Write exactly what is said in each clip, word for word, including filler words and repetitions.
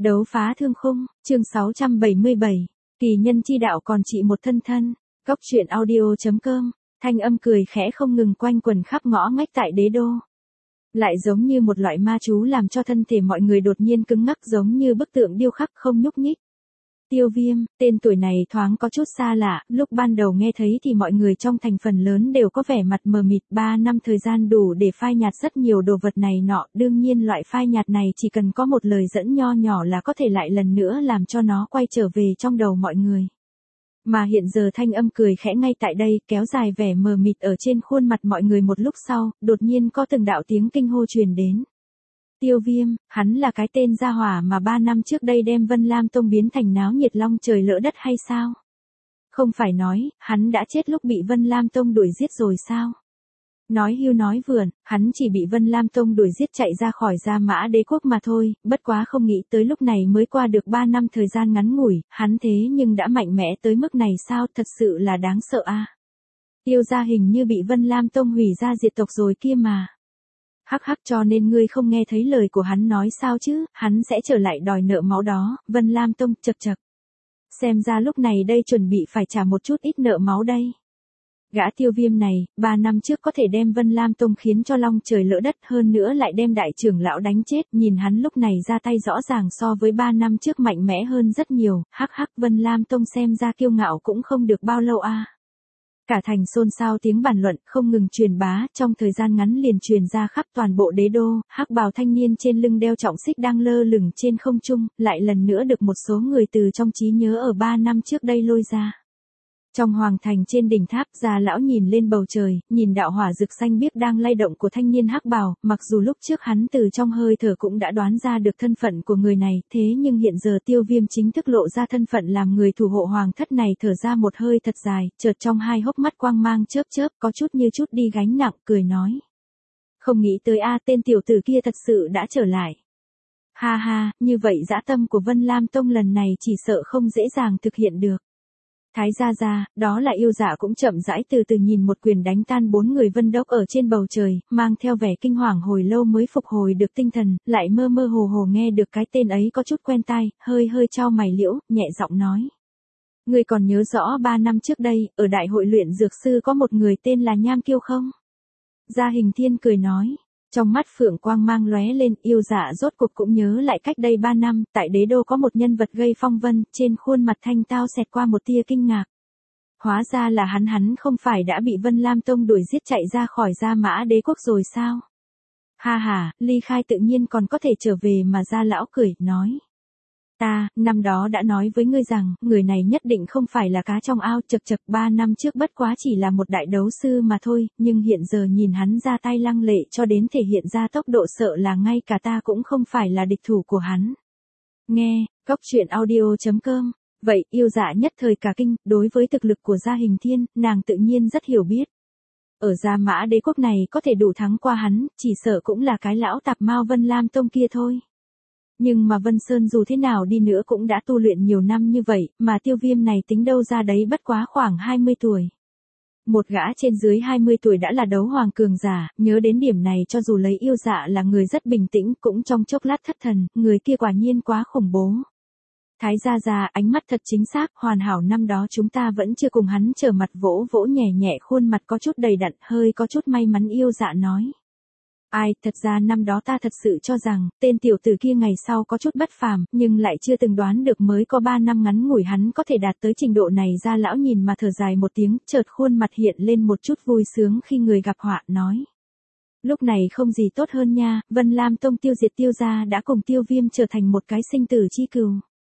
Đấu phá thương khung, chương sáu trăm bảy mươi bảy, kỳ nhân chi đạo còn trị một thân thân, góc truyện audio.com, thanh âm cười khẽ không ngừng quanh quẩn khắp ngõ ngách tại đế đô. Lại giống như một loại ma chú làm cho thân thể mọi người đột nhiên cứng ngắc giống như bức tượng điêu khắc không nhúc nhích. Tiêu Viêm, tên tuổi này thoáng có chút xa lạ, lúc ban đầu nghe thấy thì mọi người trong thành phần lớn đều có vẻ mặt mờ mịt, ba năm thời gian đủ để phai nhạt rất nhiều đồ vật này nọ, đương nhiên loại phai nhạt này chỉ cần có một lời dẫn nho nhỏ là có thể lại lần nữa làm cho nó quay trở về trong đầu mọi người. Mà hiện giờ thanh âm cười khẽ ngay tại đây, kéo dài vẻ mờ mịt ở trên khuôn mặt mọi người một lúc sau, đột nhiên có từng đạo tiếng kinh hô truyền đến. Tiêu Viêm, hắn là cái tên gia hỏa mà ba năm trước đây đem Vân Lam Tông biến thành náo nhiệt long trời lỡ đất hay sao? Không phải nói, hắn đã chết lúc bị Vân Lam Tông đuổi giết rồi sao? Nói hưu nói vượn, hắn chỉ bị Vân Lam Tông đuổi giết chạy ra khỏi Gia Mã Đế quốc mà thôi, bất quá không nghĩ tới lúc này mới qua được ba năm thời gian ngắn ngủi, hắn thế nhưng đã mạnh mẽ tới mức này sao, thật sự là đáng sợ a. Tiêu gia hình như bị Vân Lam Tông hủy ra diệt tộc rồi kia mà. Hắc hắc, cho nên ngươi không nghe thấy lời của hắn nói sao chứ, hắn sẽ trở lại đòi nợ máu đó, Vân Lam Tông, chật chật. Xem ra lúc này đây chuẩn bị phải trả một chút ít nợ máu đây. Gã Tiêu Viêm này, ba năm trước có thể đem Vân Lam Tông khiến cho long trời lỡ đất, hơn nữa lại đem đại trưởng lão đánh chết, nhìn hắn lúc này ra tay rõ ràng so với ba năm trước mạnh mẽ hơn rất nhiều, hắc hắc, Vân Lam Tông xem ra kiêu ngạo cũng không được bao lâu a. Cả thành xôn xao tiếng bàn luận không ngừng truyền bá, trong thời gian ngắn liền truyền ra khắp toàn bộ đế đô, hắc bào thanh niên trên lưng đeo trọng xích đang lơ lửng trên không trung, lại lần nữa được một số người từ trong trí nhớ ở ba năm trước đây lôi ra. Trong hoàng thành trên đỉnh tháp, già lão nhìn lên bầu trời, nhìn đạo hỏa rực xanh biếc đang lay động của thanh niên hắc bào, mặc dù lúc trước hắn từ trong hơi thở cũng đã đoán ra được thân phận của người này, thế nhưng hiện giờ Tiêu Viêm chính thức lộ ra thân phận làm người thủ hộ hoàng thất này, thở ra một hơi thật dài, chợt trong hai hốc mắt quang mang chớp chớp, có chút như chút đi gánh nặng, cười nói. Không nghĩ tới a, tên tiểu tử kia thật sự đã trở lại. Ha ha, như vậy dã tâm của Vân Lam Tông lần này chỉ sợ không dễ dàng thực hiện được. Thái gia gia, đó là yêu dạ cũng chậm rãi từ từ nhìn một quyền đánh tan bốn người Vân Đốc ở trên bầu trời, mang theo vẻ kinh hoàng hồi lâu mới phục hồi được tinh thần, lại mơ mơ hồ hồ nghe được cái tên ấy có chút quen tai, hơi hơi chau mày liễu, nhẹ giọng nói. Ngươi còn nhớ rõ ba năm trước đây, ở đại hội luyện dược sư có một người tên là Nham Kiêu không? Gia Hình Thiên cười nói. Trong mắt phượng quang mang lóe lên, yêu dạ rốt cuộc cũng nhớ lại cách đây ba năm, tại đế đô có một nhân vật gây phong vân, trên khuôn mặt thanh tao xẹt qua một tia kinh ngạc. Hóa ra là hắn hắn không phải đã bị Vân Lam Tông đuổi giết chạy ra khỏi Gia Mã Đế quốc rồi sao? Ha ha, ly khai tự nhiên còn có thể trở về mà. Gia lão cười, nói. Ta, năm đó đã nói với ngươi rằng, người này nhất định không phải là cá trong ao, chật chật, ba năm trước bất quá chỉ là một đại đấu sư mà thôi, nhưng hiện giờ nhìn hắn ra tay lăng lệ cho đến thể hiện ra tốc độ sợ là ngay cả ta cũng không phải là địch thủ của hắn. Nghe, góc truyện audio.com, vậy yêu dạ nhất thời cả kinh, đối với thực lực của Gia Hình Thiên, nàng tự nhiên rất hiểu biết. Ở Gia Mã Đế quốc này có thể đủ thắng qua hắn, chỉ sợ cũng là cái lão tạp mao Vân Lam Tông kia thôi. Nhưng mà Vân Sơn dù thế nào đi nữa cũng đã tu luyện nhiều năm như vậy, mà Tiêu Viêm này tính đâu ra đấy bất quá khoảng hai mươi tuổi. Một gã trên dưới hai mươi tuổi đã là đấu hoàng cường giả, nhớ đến điểm này cho dù lấy yêu dạ là người rất bình tĩnh cũng trong chốc lát thất thần, người kia quả nhiên quá khủng bố. Thái gia gia, ánh mắt thật chính xác, hoàn hảo, năm đó chúng ta vẫn chưa cùng hắn trở mặt, vỗ vỗ nhẹ nhẹ khuôn mặt có chút đầy đặn, hơi có chút may mắn yêu dạ nói. Ai, thật ra năm đó ta thật sự cho rằng, tên tiểu tử kia ngày sau có chút bất phàm, nhưng lại chưa từng đoán được mới có ba năm ngắn ngủi hắn có thể đạt tới trình độ này. Gia lão nhìn mà thở dài một tiếng, chợt khuôn mặt hiện lên một chút vui sướng khi người gặp họa, nói. Lúc này không gì tốt hơn nha, Vân Lam Tông tiêu diệt Tiêu gia đã cùng Tiêu Viêm trở thành một cái sinh tử chi cừu.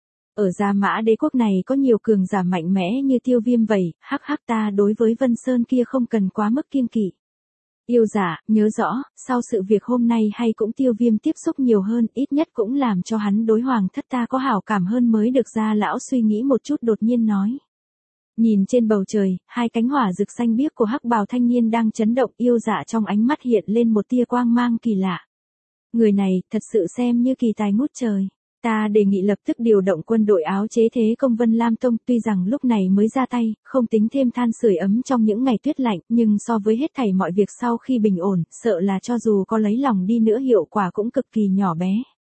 Ở Gia Mã Đế quốc này có nhiều cường giả mạnh mẽ như Tiêu Viêm vậy, hắc hắc, ta đối với Vân Sơn kia không cần quá mức kiêng kỵ. Yêu dạ, nhớ rõ, sau sự việc hôm nay hay cũng Tiêu Viêm tiếp xúc nhiều hơn, ít nhất cũng làm cho hắn đối hoàng thất ta có hảo cảm hơn mới được. Gia lão suy nghĩ một chút đột nhiên nói. Nhìn trên bầu trời, hai cánh hỏa rực xanh biếc của hắc bào thanh niên đang chấn động, yêu dạ trong ánh mắt hiện lên một tia quang mang kỳ lạ. Người này, thật sự xem như kỳ tài ngút trời. Ta đề nghị lập tức điều động quân đội áo chế thế công Vân Lam Tông, tuy rằng lúc này mới ra tay, không tính thêm than sưởi ấm trong những ngày tuyết lạnh, nhưng so với hết thảy mọi việc sau khi bình ổn, sợ là cho dù có lấy lòng đi nữa hiệu quả cũng cực kỳ nhỏ bé.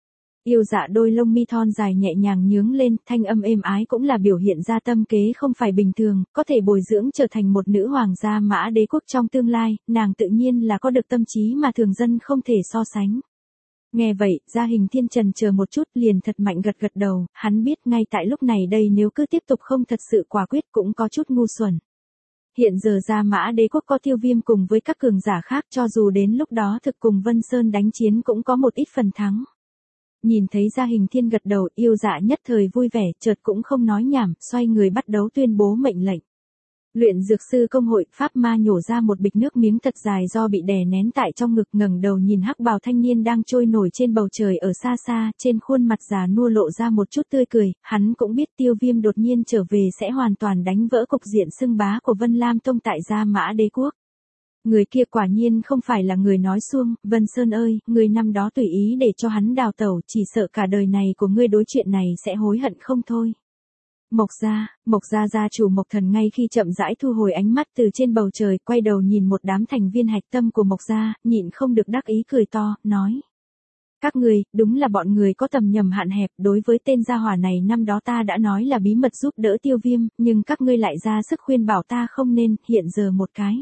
Yêu Dạ đôi lông mi thon dài nhẹ nhàng nhướng lên, thanh âm êm ái cũng là biểu hiện ra tâm kế không phải bình thường, có thể bồi dưỡng trở thành một nữ hoàng gia Mã Đế quốc trong tương lai, nàng tự nhiên là có được tâm trí mà thường dân không thể so sánh. Nghe vậy, Gia Hình Thiên chần chờ một chút liền thật mạnh gật gật đầu, hắn biết ngay tại lúc này đây nếu cứ tiếp tục không thật sự quả quyết cũng có chút ngu xuẩn. Hiện giờ Gia Mã Đế quốc có Tiêu Viêm cùng với các cường giả khác, cho dù đến lúc đó thực cùng Vân Sơn đánh chiến cũng có một ít phần thắng. Nhìn thấy Gia Hình Thiên gật đầu, Yêu Dạ nhất thời vui vẻ, chợt cũng không nói nhảm, xoay người bắt đầu tuyên bố mệnh lệnh. Luyện dược sư công hội, Pháp Ma nhổ ra một bịch nước miếng thật dài do bị đè nén tại trong ngực, ngẩng đầu nhìn hắc bào thanh niên đang trôi nổi trên bầu trời ở xa xa, trên khuôn mặt già nua lộ ra một chút tươi cười, hắn cũng biết Tiêu Viêm đột nhiên trở về sẽ hoàn toàn đánh vỡ cục diện xưng bá của Vân Lam Tông tại Gia Mã Đế quốc. Người kia quả nhiên không phải là người nói suông, Vân Sơn ơi, người năm đó tùy ý để cho hắn đào tẩu, chỉ sợ cả đời này của ngươi đối chuyện này sẽ hối hận không thôi. Mộc gia, Mộc gia gia chủ Mộc Thần ngay khi chậm rãi thu hồi ánh mắt từ trên bầu trời, quay đầu nhìn một đám thành viên hạch tâm của Mộc gia, nhịn không được đắc ý cười to, nói. Các người, đúng là bọn người có tầm nhầm hạn hẹp, đối với tên gia hỏa này năm đó ta đã nói là bí mật giúp đỡ Tiêu Viêm, nhưng các ngươi lại ra sức khuyên bảo ta không nên, hiện giờ một cái.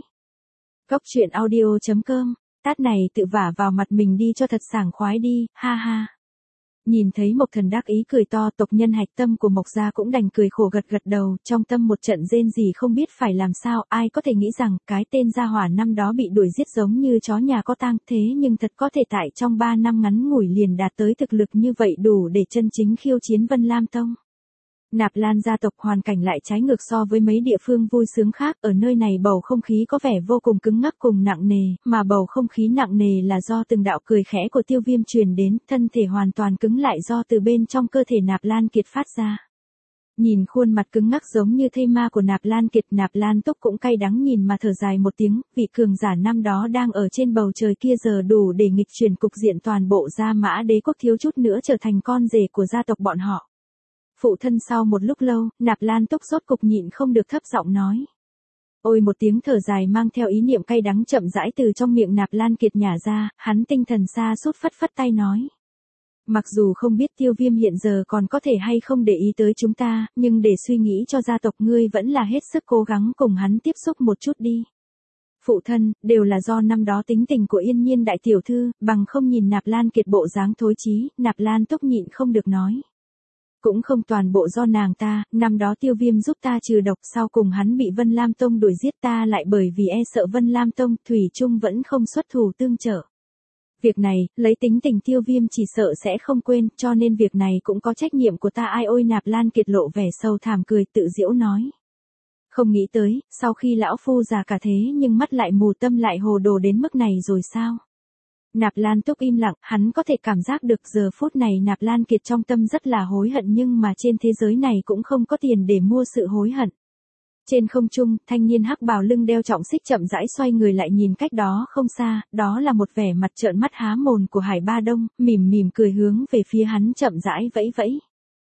Cốc truyện audio chấm com, tát này tự vả vào mặt mình đi cho thật sảng khoái đi, ha ha. Nhìn thấy Mộc Thần đắc ý cười to, tộc nhân hạch tâm của Mộc gia cũng đành cười khổ gật gật đầu, trong tâm một trận rên gì không biết phải làm sao, ai có thể nghĩ rằng cái tên gia hỏa năm đó bị đuổi giết giống như chó nhà có tang, thế nhưng thật có thể tại trong ba năm ngắn ngủi liền đạt tới thực lực như vậy, đủ để chân chính khiêu chiến Vân Lam Tông. Nạp Lan gia tộc hoàn cảnh lại trái ngược so với mấy địa phương vui sướng khác, ở nơi này bầu không khí có vẻ vô cùng cứng ngắc cùng nặng nề, mà bầu không khí nặng nề là do từng đạo cười khẽ của Tiêu Viêm truyền đến, thân thể hoàn toàn cứng lại do từ bên trong cơ thể Nạp Lan Kiệt phát ra. Nhìn khuôn mặt cứng ngắc giống như thây ma của Nạp Lan Kiệt, Nạp Lan Túc cũng cay đắng nhìn mà thở dài một tiếng, vị cường giả năm đó đang ở trên bầu trời kia giờ đủ để nghịch chuyển cục diện toàn bộ Gia Mã Đế quốc, thiếu chút nữa trở thành con rể của gia tộc bọn họ. Phụ thân, sau một lúc lâu, Nạp Lan Túc rốt cục nhịn không được thấp giọng nói. Ôi, một tiếng thở dài mang theo ý niệm cay đắng chậm rãi từ trong miệng Nạp Lan Kiệt nhả ra, hắn tinh thần sa sút phất phất tay nói. Mặc dù không biết Tiêu Viêm hiện giờ còn có thể hay không để ý tới chúng ta, nhưng để suy nghĩ cho gia tộc ngươi vẫn là hết sức cố gắng cùng hắn tiếp xúc một chút đi. Phụ thân, đều là do năm đó tính tình của Yên Nhiên đại tiểu thư, bằng không nhìn Nạp Lan Kiệt bộ dáng thối chí, Nạp Lan Túc nhịn không được nói. Cũng không toàn bộ do nàng ta, năm đó Tiêu Viêm giúp ta trừ độc, sau cùng hắn bị Vân Lam Tông đuổi giết, ta lại bởi vì e sợ Vân Lam Tông, thủy chung vẫn không xuất thủ tương trợ. Việc này, lấy tính tình Tiêu Viêm chỉ sợ sẽ không quên, cho nên việc này cũng có trách nhiệm của ta. Ai ôi, Nạp Lan Kiệt lộ vẻ sâu thẳm cười tự giễu nói. Không nghĩ tới, sau khi lão phu già cả thế nhưng mắt lại mù, tâm lại hồ đồ đến mức này rồi sao? Nạp Lan Túc im lặng, hắn có thể cảm giác được giờ phút này Nạp Lan Kiệt trong tâm rất là hối hận, nhưng mà trên thế giới này cũng không có tiền để mua sự hối hận. Trên không trung, thanh niên hắc bào lưng đeo trọng xích chậm rãi xoay người lại nhìn cách đó không xa, đó là một vẻ mặt trợn mắt há mồm của Hải Ba Đông, mỉm mỉm cười hướng về phía hắn chậm rãi vẫy vẫy.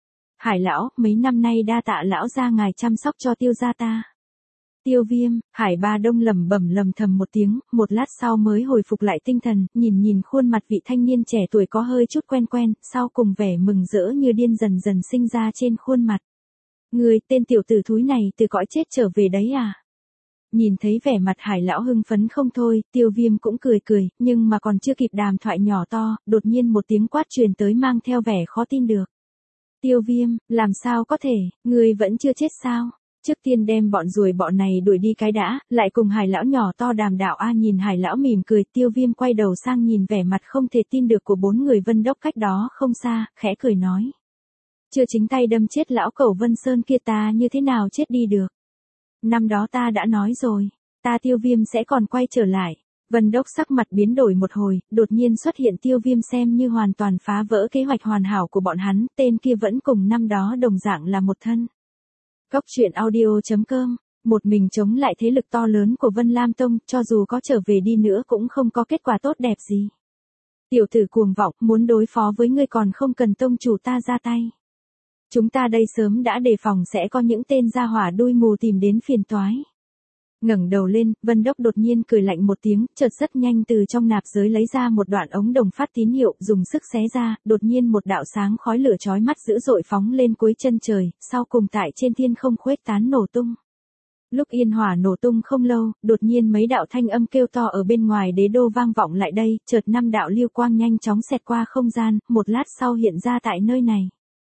Hải lão, mấy năm nay đa tạ lão gia ngài chăm sóc cho Tiêu gia ta. Tiêu Viêm, Hải Ba Đông lẩm bẩm lầm thầm một tiếng, một lát sau mới hồi phục lại tinh thần, nhìn nhìn khuôn mặt vị thanh niên trẻ tuổi có hơi chút quen quen, sau cùng vẻ mừng rỡ như điên dần dần sinh ra trên khuôn mặt. Người, tên tiểu tử thúi này từ cõi chết trở về đấy à? Nhìn thấy vẻ mặt Hải lão hưng phấn không thôi, Tiêu Viêm cũng cười cười, nhưng mà còn chưa kịp đàm thoại nhỏ to, đột nhiên một tiếng quát truyền tới mang theo vẻ khó tin được. Tiêu Viêm, làm sao có thể, người vẫn chưa chết sao? Trước tiên đem bọn ruồi bọ này đuổi đi cái đã, lại cùng Hải lão nhỏ to đàm đạo a. Nhìn Hải lão mỉm cười, Tiêu Viêm quay đầu sang nhìn vẻ mặt không thể tin được của bốn người Vân Đốc cách đó không xa, khẽ cười nói. Chưa chính tay đâm chết lão cẩu Vân Sơn kia ta như thế nào chết đi được. Năm đó ta đã nói rồi, ta Tiêu Viêm sẽ còn quay trở lại. Vân Đốc sắc mặt biến đổi một hồi, đột nhiên xuất hiện Tiêu Viêm xem như hoàn toàn phá vỡ kế hoạch hoàn hảo của bọn hắn, tên kia vẫn cùng năm đó đồng dạng là một thân. Cốc truyện audio chấm com, một mình chống lại thế lực to lớn của Vân Lam Tông, cho dù có trở về đi nữa cũng không có kết quả tốt đẹp gì. Tiểu tử cuồng vọng, muốn đối phó với ngươi còn không cần tông chủ ta ra tay. Chúng ta đây sớm đã đề phòng sẽ có những tên gia hỏa đuôi mù tìm đến phiền toái. Ngẩng đầu lên, Vân Đốc đột nhiên cười lạnh một tiếng, chợt rất nhanh từ trong nạp giới lấy ra một đoạn ống đồng phát tín hiệu, dùng sức xé ra, đột nhiên một đạo sáng khói lửa chói mắt dữ dội phóng lên cuối chân trời, sau cùng tại trên thiên không khuếch tán nổ tung. Lúc yên hỏa nổ tung không lâu, đột nhiên mấy đạo thanh âm kêu to ở bên ngoài đế đô vang vọng lại đây, chợt năm đạo lưu quang nhanh chóng xẹt qua không gian, một lát sau hiện ra tại nơi này.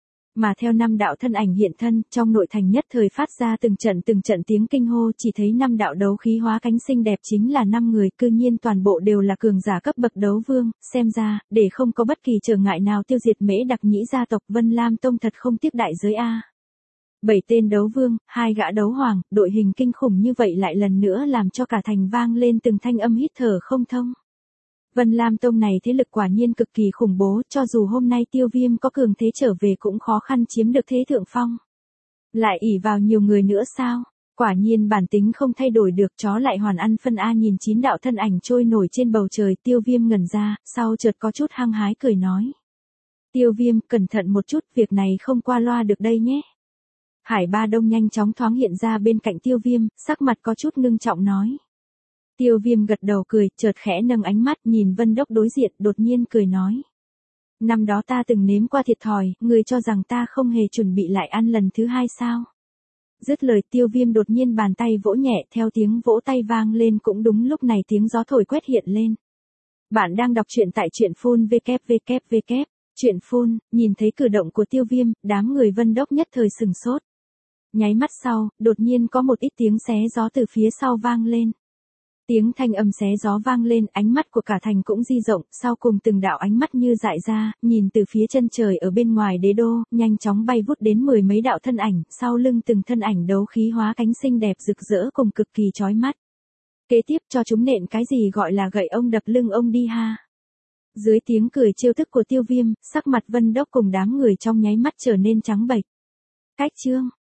Mà theo năm đạo thân ảnh hiện thân, trong nội thành nhất thời phát ra từng trận từng trận tiếng kinh hô, chỉ thấy năm đạo đấu khí hóa cánh xinh đẹp chính là năm người, cư nhiên toàn bộ đều là cường giả cấp bậc đấu vương, xem ra, để không có bất kỳ trở ngại nào tiêu diệt Mễ Đặc Nhĩ gia tộc Vân Lam Tông thật không tiếc đại giới a. Bảy tên đấu vương, hai gã đấu hoàng, đội hình kinh khủng như vậy lại lần nữa làm cho cả thành vang lên từng thanh âm hít thở không thông. Vân Lam Tông này thế lực quả nhiên cực kỳ khủng bố, cho dù hôm nay Tiêu Viêm có cường thế trở về cũng khó khăn chiếm được thế thượng phong. Lại ỷ vào nhiều người nữa sao? Quả nhiên bản tính không thay đổi được, chó lại hoàn ăn phân a. Nhìn chín đạo thân ảnh trôi nổi trên bầu trời, Tiêu Viêm ngẩn ra, sau chợt có chút hăng hái cười nói. Tiêu Viêm, cẩn thận một chút, việc này không qua loa được đây nhé. Hải Ba Đông nhanh chóng thoáng hiện ra bên cạnh Tiêu Viêm, sắc mặt có chút ngưng trọng nói. Tiêu Viêm gật đầu cười, chợt khẽ nâng ánh mắt nhìn Vân Đốc đối diện, đột nhiên cười nói. Năm đó ta từng nếm qua thiệt thòi, người cho rằng ta không hề chuẩn bị lại ăn lần thứ hai sao? Dứt lời Tiêu Viêm đột nhiên bàn tay vỗ nhẹ, theo tiếng vỗ tay vang lên cũng đúng lúc này tiếng gió thổi quét hiện lên. Bạn đang đọc truyện tại truyện phun vê kép vê kép vê kép, truyện phun, nhìn thấy cử động của Tiêu Viêm, đám người Vân Đốc nhất thời sừng sốt. Nháy mắt sau, đột nhiên có một ít tiếng xé gió từ phía sau vang lên. Tiếng thanh âm xé gió vang lên, ánh mắt của cả thành cũng di rộng, sau cùng từng đạo ánh mắt như dại ra, nhìn từ phía chân trời ở bên ngoài đế đô, nhanh chóng bay vút đến mười mấy đạo thân ảnh, sau lưng từng thân ảnh đấu khí hóa cánh xinh đẹp rực rỡ cùng cực kỳ chói mắt. Kế tiếp cho chúng nện cái gì gọi là gậy ông đập lưng ông đi ha. Dưới tiếng cười trêu tức của Tiêu Viêm, sắc mặt Vân Đốc cùng đám người trong nháy mắt trở nên trắng bệch. Cách chương